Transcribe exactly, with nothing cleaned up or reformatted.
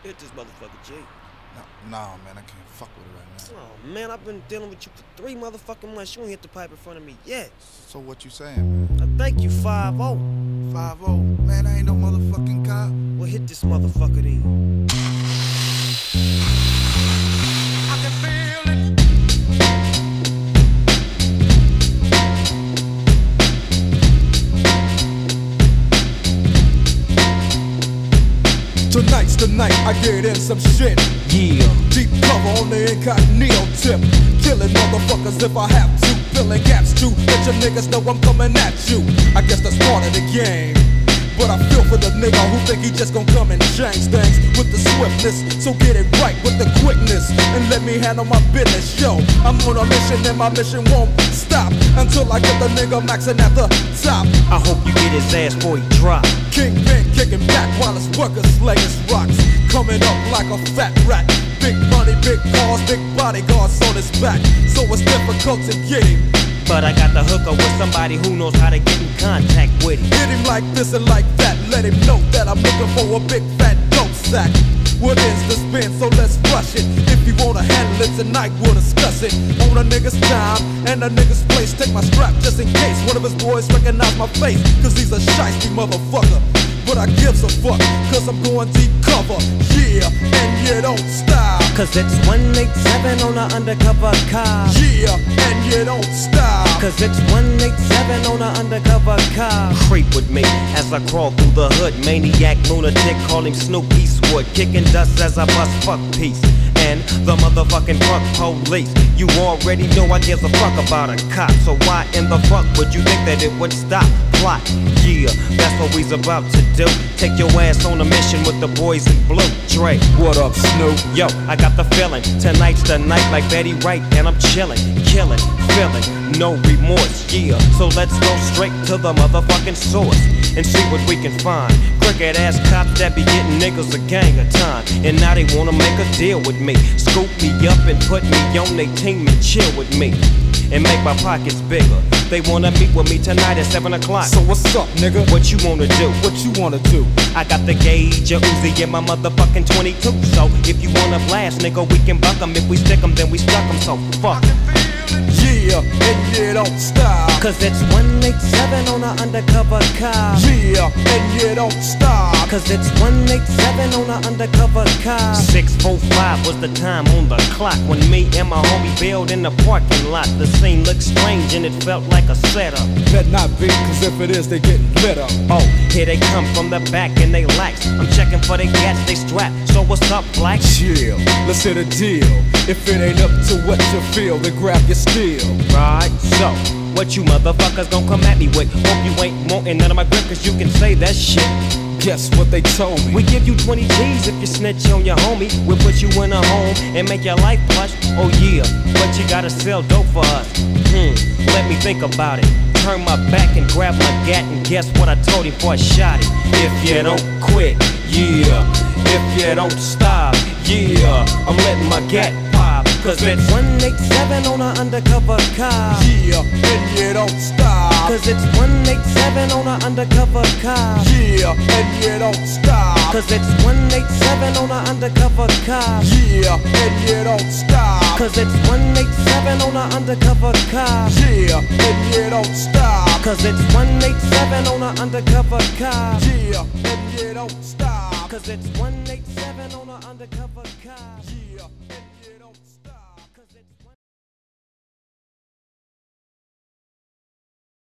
Hit this motherfucker, G. No, nah, man, I can't fuck with it right now. Oh, man, I've been dealing with you for three motherfucking months. You ain't hit the pipe in front of me yet. So what you saying, man? I thank you, five oh. five oh? Man, I ain't no motherfucking cop. Well, hit this motherfucker then. I can feel it. Tonight's the night I get in some shit. Yeah. Deep cover on the incognito tip. Killing motherfuckers if I have to. Filling gaps too. Let your niggas know I'm coming at you. I guess that's part of the game. But I feel for the nigga who think he just gon' come and change things with the swiftness. So get it right with the quickness and let me handle my business. Yo, I'm on a mission and my mission won't stop until I get the nigga maxing at the top. I hope you get his ass before he drop. Kingpin kicking back while his workers slaying rocks. Coming up like a fat rat. Big money, big cars, big bodyguards on his back. So it's difficult to get him. But I got the hooker with somebody who knows how to get in contact with him. Hit him like this and like that. Let him know that I'm looking for a big fat dope sack. What is the spin? So let's rush it. If you wanna handle it tonight, we'll discuss it. On a nigga's time and a nigga's place. Take my strap just in case one of his boys recognize my face. Cause he's a shiesty motherfucker. But I gives a fuck, cause I'm going deep cover. Yeah, and you don't stop. Cause it's one eighty-seven on an undercover car. Yeah, and you don't stop. Cause it's one eighty-seven on an undercover car. Creep with me as I crawl through the hood. Maniac, lunatic, call him Snoop Eastwood. Kicking dust as I bust fuck peace. And the motherfucking fuck police. You already know I give a fuck about a cop. So why in the fuck would you think that it would stop? Plot, yeah, that's what we's about to do. Take your ass on a mission with the boys in blue. Dre, what up, Snoop? Yo, I got the feeling. Tonight's the night like Betty Wright, and I'm chilling, killing, feeling, no remorse, yeah. So let's go straight to the motherfucking source and see what we can find. Crooked ass cops that be getting niggas a gang of time, and now they wanna make a deal with me. Scoop me up and put me on their team and chill with me and make my pockets bigger. They wanna meet with me tonight at seven o'clock. So what's up, nigga? What you wanna do? What you wanna do? I got the gauge, a Uzi in my motherfucking twenty-two. So if you wanna blast, nigga, we can buck 'em. If we stick 'em, then we stuck 'em. So fuck. Yeah, and you don't stop. Cause it's one eighty-seven on an undercover car. Yeah, and you don't stop. Cause it's one eighty-seven on an undercover car. six forty-five was the time on the clock when me and my homie bailed in the parking lot. The scene looked strange and it felt like a setup. Better not be, cause if it is, they getting lit up. Oh, here they come from the back and they lax. I'm checking for the gats, they strap. So what's up, black? Chill, let's hit a deal. If it ain't up to what you feel, then grab your steel. Right, so what you motherfuckers gon' come at me with? Hope you ain't wantin' none of my grip, cause you can say that shit. Guess what they told me? We give you twenty G's if you snitch on your homie. We'll put you in a home and make your life plush. Oh yeah, but you gotta sell dope for us. Hmm, let me think about it. Turn my back and grab my gat, and guess what I told him before I shot it? If you don't quit, yeah. If you don't stop, yeah. I'm letting my gat pop. Cause it's one eighty-seven on an undercover car. Yeah, and you don't stop. Cause it's one eighty-seven on an undercover car. Yeah, and you don't stop. Cause it's one eighty-seven on an undercover car. Yeah, and you don't stop. Cause it's one eighty-seven on an undercover car. Yeah, and you don't stop. Cause it's one eighty-seven on an undercover car. Yeah, and you don't stop. Cause it's one eighty-seven on an undercover car. Yeah.